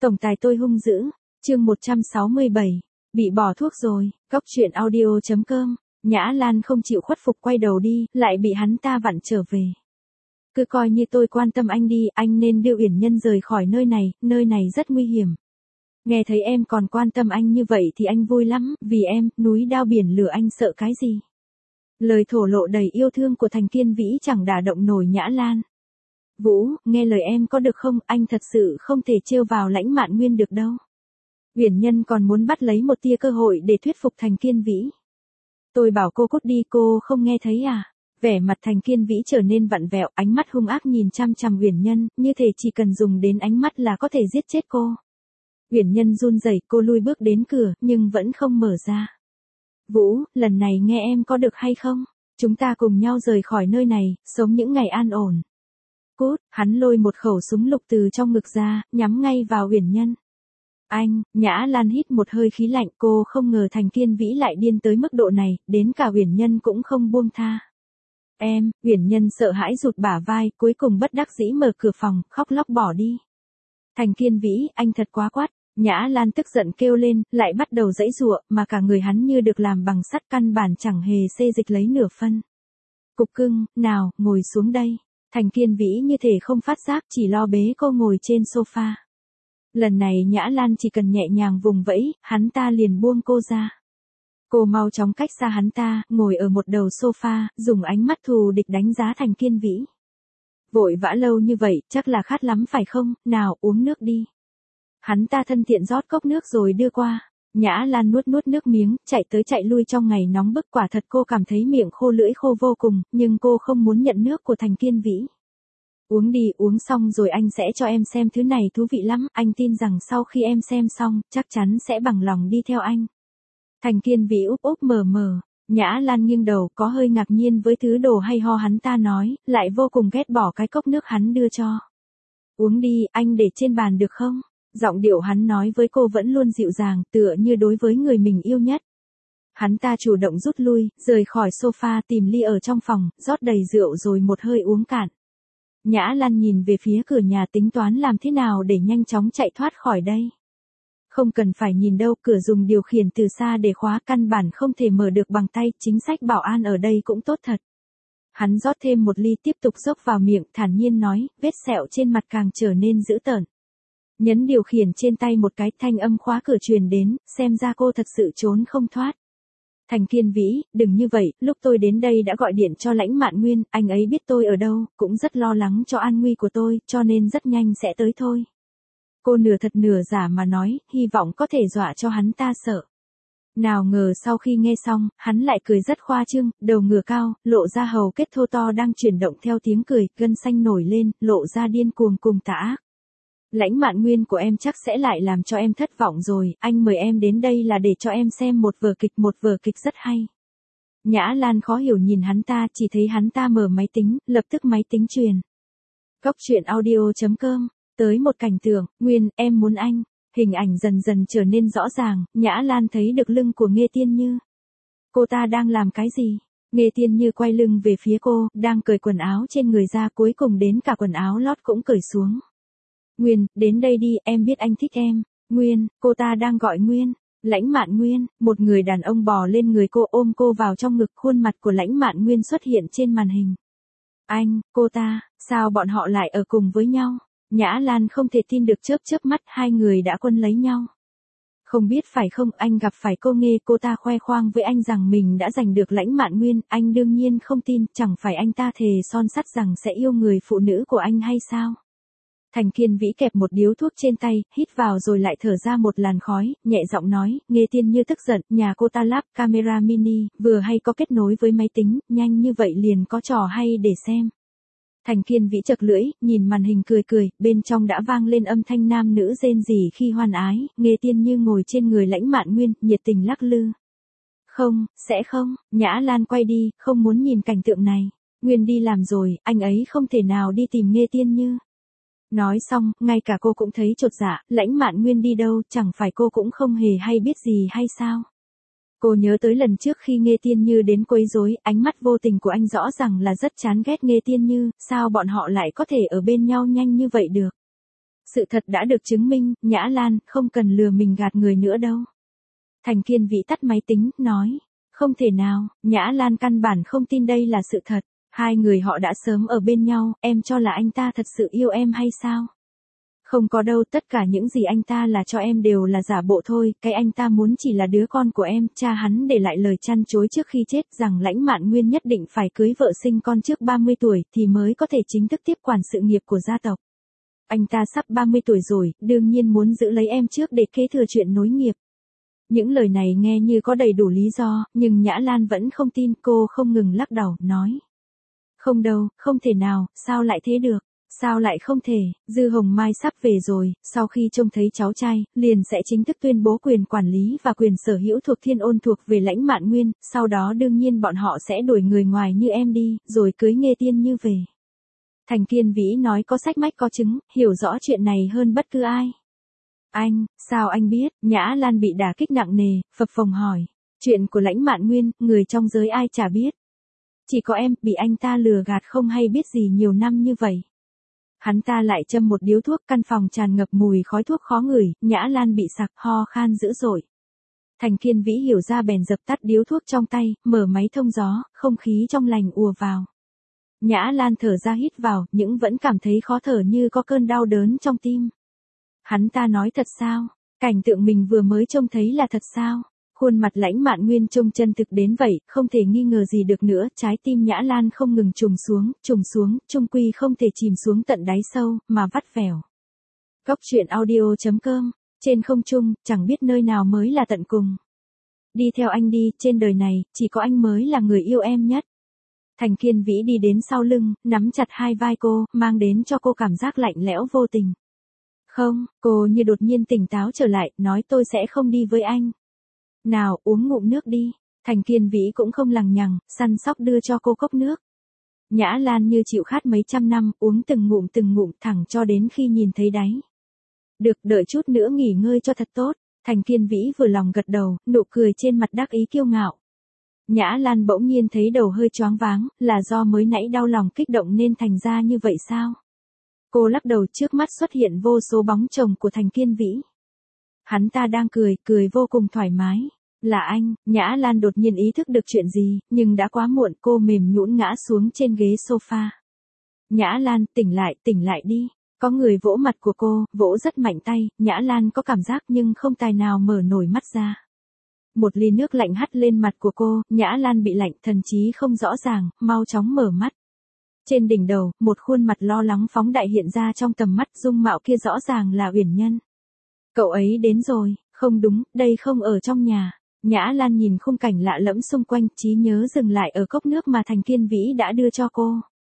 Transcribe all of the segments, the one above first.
Tổng tài tôi hung dữ, chương 167, bị bỏ thuốc rồi, Góc Chuyện Audio.com, Nhã Lan không chịu khuất phục quay đầu đi, lại bị hắn ta vặn trở về. Cứ coi như tôi quan tâm anh đi, anh nên đưa Uyển Nhân rời khỏi nơi này rất nguy hiểm. Nghe thấy em còn quan tâm anh như vậy thì anh vui lắm, vì em, núi đao biển lửa anh sợ cái gì. Lời thổ lộ đầy yêu thương của Thành Kiên Vĩ chẳng đả động nổi Nhã Lan. Vũ, nghe lời em có được không, anh thật sự không thể trêu vào Lãnh Mạn Nguyên được đâu. Uyển Nhân còn muốn bắt lấy một tia cơ hội để thuyết phục Thành Kiên Vĩ. Tôi bảo cô cút đi, cô không nghe thấy à? Vẻ mặt Thành Kiên Vĩ trở nên vặn vẹo, ánh mắt hung ác nhìn chăm chăm Uyển Nhân, như thể chỉ cần dùng đến ánh mắt là có thể giết chết cô. Uyển Nhân run rẩy, cô lui bước đến cửa, nhưng vẫn không mở ra. Vũ, lần này nghe em có được hay không? Chúng ta cùng nhau rời khỏi nơi này, sống những ngày an ổn. Cút, hắn lôi một khẩu súng lục từ trong ngực ra, nhắm ngay vào Uyển Nhân. Anh, Nhã Lan hít một hơi khí lạnh, cô không ngờ Thành Kiên Vĩ lại điên tới mức độ này, đến cả Uyển Nhân cũng không buông tha. Em, Uyển Nhân sợ hãi rụt bả vai, cuối cùng bất đắc dĩ mở cửa phòng, khóc lóc bỏ đi. Thành Kiên Vĩ, anh thật quá quát. Nhã Lan tức giận kêu lên, lại bắt đầu giãy giụa, mà cả người hắn như được làm bằng sắt, căn bản chẳng hề xê dịch lấy nửa phân. Cục cưng, nào, ngồi xuống đây. Thành Kiên Vĩ như thể không phát giác, chỉ lo bế cô ngồi trên sofa. Lần này Nhã Lan chỉ cần nhẹ nhàng vùng vẫy, hắn ta liền buông cô ra. Cô mau chóng cách xa hắn ta, ngồi ở một đầu sofa, dùng ánh mắt thù địch đánh giá Thành Kiên Vĩ. Vội vã lâu như vậy, chắc là khát lắm phải không, nào uống nước đi. Hắn ta thân thiện rót cốc nước rồi đưa qua. Nhã Lan nuốt nước miếng, chạy tới chạy lui trong ngày nóng bức, quả thật cô cảm thấy miệng khô lưỡi khô vô cùng, nhưng cô không muốn nhận nước của Thành Kiên Vĩ. Uống đi, uống xong rồi anh sẽ cho em xem, thứ này thú vị lắm, anh tin rằng sau khi em xem xong, chắc chắn sẽ bằng lòng đi theo anh. Thành Kiên Vĩ úp úp mờ mờ, Nhã Lan nghiêng đầu, có hơi ngạc nhiên với thứ đồ hay ho hắn ta nói, lại vô cùng ghét bỏ cái cốc nước hắn đưa cho. Uống đi, anh để trên bàn được không? Giọng điệu hắn nói với cô vẫn luôn dịu dàng, tựa như đối với người mình yêu nhất. Hắn ta chủ động rút lui, rời khỏi sofa, tìm ly ở trong phòng, rót đầy rượu rồi một hơi uống cạn. Nhã Lan nhìn về phía cửa nhà, tính toán làm thế nào để nhanh chóng chạy thoát khỏi đây. Không cần phải nhìn đâu, cửa dùng điều khiển từ xa để khóa, căn bản không thể mở được bằng tay, chính sách bảo an ở đây cũng tốt thật. Hắn rót thêm một ly, tiếp tục dốc vào miệng, thản nhiên nói, vết sẹo trên mặt càng trở nên dữ tợn. Nhấn điều khiển trên tay một cái, thanh âm khóa cửa truyền đến, xem ra cô thật sự trốn không thoát. Thành Kiên Vĩ, đừng như vậy, lúc tôi đến đây đã gọi điện cho Lãnh Mạn Nguyên, anh ấy biết tôi ở đâu, cũng rất lo lắng cho an nguy của tôi, cho nên rất nhanh sẽ tới thôi. Cô nửa thật nửa giả mà nói, hy vọng có thể dọa cho hắn ta sợ. Nào ngờ sau khi nghe xong, hắn lại cười rất khoa trương, đầu ngửa cao, lộ ra hầu kết thô to đang chuyển động theo tiếng cười, gân xanh nổi lên, lộ ra điên cuồng cùng tà ác. Lãnh Mạn Nguyên của em chắc sẽ lại làm cho em thất vọng rồi, anh mời em đến đây là để cho em xem một vở kịch rất hay. Nhã Lan khó hiểu nhìn hắn ta, chỉ thấy hắn ta mở máy tính, lập tức máy tính truyền. Góc Chuyện Audio.com, tới một cảnh tượng, Nguyên, em muốn anh. Hình ảnh dần dần trở nên rõ ràng, Nhã Lan thấy được lưng của Nghê Tiên Như. Cô ta đang làm cái gì? Nghê Tiên Như quay lưng về phía cô, đang cởi quần áo trên người ra, cuối cùng đến cả quần áo lót cũng cởi xuống. Nguyên, đến đây đi, em biết anh thích em. Nguyên, cô ta đang gọi Nguyên. Lãnh Mạn Nguyên, một người đàn ông bò lên người cô, ôm cô vào trong ngực, khuôn mặt của Lãnh Mạn Nguyên xuất hiện trên màn hình. Anh, cô ta, sao bọn họ lại ở cùng với nhau? Nhã Lan không thể tin được, chớp mắt, hai người đã quân lấy nhau. Không biết phải không, anh gặp phải cô Nghê, cô ta khoe khoang với anh rằng mình đã giành được Lãnh Mạn Nguyên, anh đương nhiên không tin, chẳng phải anh ta thề son sắt rằng sẽ yêu người phụ nữ của anh hay sao? Thành Kiên Vĩ kẹp một điếu thuốc trên tay, hít vào rồi lại thở ra một làn khói, nhẹ giọng nói, Nghê Tiên Như tức giận, nhà cô ta lắp camera mini, vừa hay có kết nối với máy tính, nhanh như vậy liền có trò hay để xem. Thành Kiên Vĩ chật lưỡi, nhìn màn hình cười, bên trong đã vang lên âm thanh nam nữ rên rỉ khi hoan ái, Nghê Tiên Như ngồi trên người Lãnh Mạn Nguyên, nhiệt tình lắc lư. Không, sẽ không, Nhã Lan quay đi, không muốn nhìn cảnh tượng này. Nguyên đi làm rồi, anh ấy không thể nào đi tìm Nghê Tiên Như. Nói xong, ngay cả cô cũng thấy chột dạ, Lãnh Mạn Nguyên đi đâu, chẳng phải cô cũng không hề hay biết gì hay sao? Cô nhớ tới lần trước khi Nghê Tiên Như đến quấy rối, ánh mắt vô tình của anh rõ ràng là rất chán ghét Nghê Tiên Như, sao bọn họ lại có thể ở bên nhau nhanh như vậy được? Sự thật đã được chứng minh, Nhã Lan, không cần lừa mình gạt người nữa đâu. Thành Kiên Vĩ tắt máy tính, nói. Không thể nào, Nhã Lan căn bản không tin đây là sự thật. Hai người họ đã sớm ở bên nhau, em cho là anh ta thật sự yêu em hay sao? Không có đâu, tất cả những gì anh ta là cho em đều là giả bộ thôi, cái anh ta muốn chỉ là đứa con của em, cha hắn để lại lời chăn chối trước khi chết rằng Lãnh Mạn Nguyên nhất định phải cưới vợ sinh con trước 30 tuổi thì mới có thể chính thức tiếp quản sự nghiệp của gia tộc. Anh ta sắp 30 tuổi rồi, đương nhiên muốn giữ lấy em trước để kế thừa chuyện nối nghiệp. Những lời này nghe như có đầy đủ lý do, nhưng Nhã Lan vẫn không tin, cô không ngừng lắc đầu, nói. Không đâu, không thể nào, sao lại thế được? Sao lại không thể, Dư Hồng Mai sắp về rồi, sau khi trông thấy cháu trai, liền sẽ chính thức tuyên bố quyền quản lý và quyền sở hữu thuộc Thiên Ôn thuộc về Lãnh Mạn Nguyên, sau đó đương nhiên bọn họ sẽ đuổi người ngoài như em đi, rồi cưới Nghê Tiên Như về. Thành Kiên Vĩ nói có sách mách có chứng, hiểu rõ chuyện này hơn bất cứ ai. Anh, sao anh biết? Nhã Lan bị đả kích nặng nề, phập phồng hỏi. Chuyện của Lãnh Mạn Nguyên, người trong giới ai chả biết. Chỉ có em, bị anh ta lừa gạt không hay biết gì nhiều năm như vậy. Hắn ta lại châm một điếu thuốc, căn phòng tràn ngập mùi khói thuốc khó ngửi, Nhã Lan bị sặc, ho khan dữ dội. Thành Kiên Vĩ hiểu ra bèn dập tắt điếu thuốc trong tay, mở máy thông gió, không khí trong lành ùa vào. Nhã Lan thở ra hít vào, nhưng vẫn cảm thấy khó thở như có cơn đau đớn trong tim. Hắn ta nói thật sao? Cảnh tượng mình vừa mới trông thấy là thật sao? Khuôn mặt Lãnh Mạn Nguyên trông chân thực đến vậy, không thể nghi ngờ gì được nữa, trái tim Nhã Lan không ngừng trùng xuống, chung quy không thể chìm xuống tận đáy sâu, mà vắt vẻo. Góc truyện audio.com, trên không trung, chẳng biết nơi nào mới là tận cùng. Đi theo anh đi, trên đời này, chỉ có anh mới là người yêu em nhất. Thành Kiên Vĩ đi đến sau lưng, nắm chặt hai vai cô, mang đến cho cô cảm giác lạnh lẽo vô tình. Không, cô như đột nhiên tỉnh táo trở lại, nói tôi sẽ không đi với anh. Nào, uống ngụm nước đi. Thành Kiên Vĩ cũng không lằng nhằng, săn sóc đưa cho cô cốc nước. Nhã Lan như chịu khát mấy trăm năm, uống từng ngụm thẳng cho đến khi nhìn thấy đáy. Được, đợi chút nữa nghỉ ngơi cho thật tốt. Thành Kiên Vĩ vừa lòng gật đầu, nụ cười trên mặt đắc ý kiêu ngạo. Nhã Lan bỗng nhiên thấy đầu hơi choáng váng, là do mới nãy đau lòng kích động nên thành ra như vậy sao? Cô lắc đầu, trước mắt xuất hiện vô số bóng chồng của Thành Kiên Vĩ. Hắn ta đang cười vô cùng thoải mái. Là anh, Nhã Lan đột nhiên ý thức được chuyện gì, nhưng đã quá muộn, cô mềm nhũn ngã xuống trên ghế sofa. Nhã Lan, tỉnh lại đi. Có người vỗ mặt của cô, vỗ rất mạnh tay, Nhã Lan có cảm giác nhưng không tài nào mở nổi mắt ra. Một ly nước lạnh hắt lên mặt của cô, Nhã Lan bị lạnh, thần trí không rõ ràng, mau chóng mở mắt. Trên đỉnh đầu, một khuôn mặt lo lắng phóng đại hiện ra trong tầm mắt, dung mạo kia rõ ràng là Uyển Nhân. Cậu ấy đến rồi, không đúng, đây không ở trong nhà. Nhã Lan nhìn khung cảnh lạ lẫm xung quanh, trí nhớ dừng lại ở cốc nước mà Thành Kiên Vĩ đã đưa cho cô.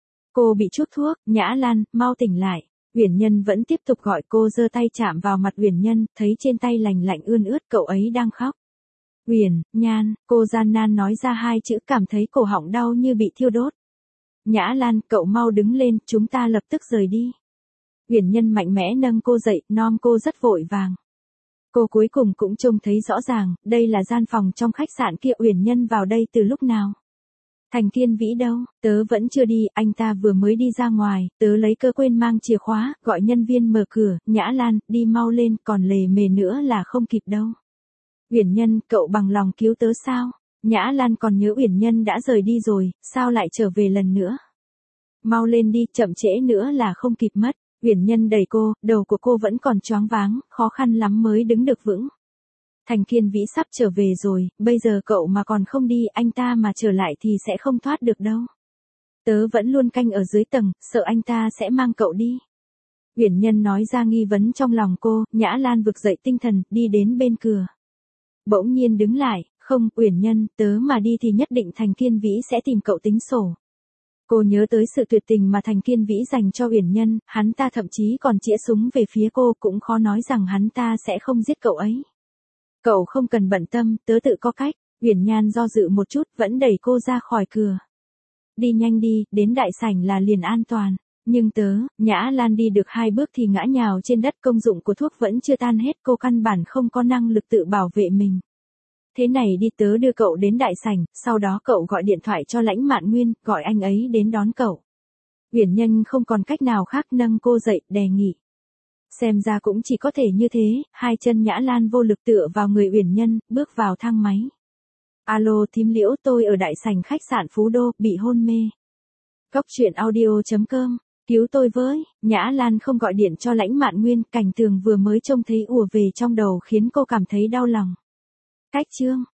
Cô bị trút thuốc, Nhã Lan, mau tỉnh lại. Uyển Nhân vẫn tiếp tục gọi cô, giơ tay chạm vào mặt Uyển Nhân, thấy trên tay lành lạnh ươn ướt, cậu ấy đang khóc. Uyển Nhan, cô gian nan nói ra hai chữ, cảm thấy cổ họng đau như bị thiêu đốt. Nhã Lan, cậu mau đứng lên, chúng ta lập tức rời đi. Uyển Nhân mạnh mẽ nâng cô dậy, nom cô rất vội vàng. Cô cuối cùng cũng trông thấy rõ ràng, đây là gian phòng trong khách sạn kia. Uyển Nhân vào đây từ lúc nào? Thành Kiên Vĩ đâu? Tớ vẫn chưa đi, anh ta vừa mới đi ra ngoài, tớ lấy cơ quên mang chìa khóa, gọi nhân viên mở cửa. Nhã Lan, đi mau lên, còn lề mề nữa là không kịp đâu. Uyển Nhân, cậu bằng lòng cứu tớ sao? Nhã Lan còn nhớ Uyển Nhân đã rời đi rồi, sao lại trở về lần nữa? Mau lên đi, chậm trễ nữa là không kịp mất. Uyển Nhân đẩy cô, đầu của cô vẫn còn choáng váng, khó khăn lắm mới đứng được vững. Thành Kiên Vĩ sắp trở về rồi, bây giờ cậu mà còn không đi, anh ta mà trở lại thì sẽ không thoát được đâu. Tớ vẫn luôn canh ở dưới tầng, sợ anh ta sẽ mang cậu đi. Uyển Nhân nói ra nghi vấn trong lòng cô. Nhã Lan vực dậy tinh thần, đi đến bên cửa. Bỗng nhiên đứng lại, không, Uyển Nhân, tớ mà đi thì nhất định Thành Kiên Vĩ sẽ tìm cậu tính sổ. Cô nhớ tới sự tuyệt tình mà Thành Kiên Vĩ dành cho Uyển Nhân, hắn ta thậm chí còn chĩa súng về phía cô, cũng khó nói rằng hắn ta sẽ không giết cậu ấy. Cậu không cần bận tâm, tớ tự có cách. Uyển Nhan do dự một chút, vẫn đẩy cô ra khỏi cửa. Đi nhanh đi, đến đại sảnh là liền an toàn. Nhưng Nhã Lan đi được 2 bước thì ngã nhào trên đất, công dụng của thuốc vẫn chưa tan hết, cô căn bản không có năng lực tự bảo vệ mình. Thế này đi, tớ đưa cậu đến đại sảnh, sau đó cậu gọi điện thoại cho Lãnh Mạn Nguyên, gọi anh ấy đến đón cậu. Uyển Nhân không còn cách nào khác, nâng cô dậy, đề nghị. Xem ra cũng chỉ có thể như thế, hai chân Nhã Lan vô lực tựa vào người Uyển Nhân, bước vào thang máy. Alo thím Liễu, tôi ở đại sảnh khách sạn Phú Đô, bị hôn mê. Cóc truyện audio.com, cứu tôi với. Nhã Lan không gọi điện cho Lãnh Mạn Nguyên, cảnh tường vừa mới trông thấy ùa về trong đầu khiến cô cảm thấy đau lòng. Cách chương.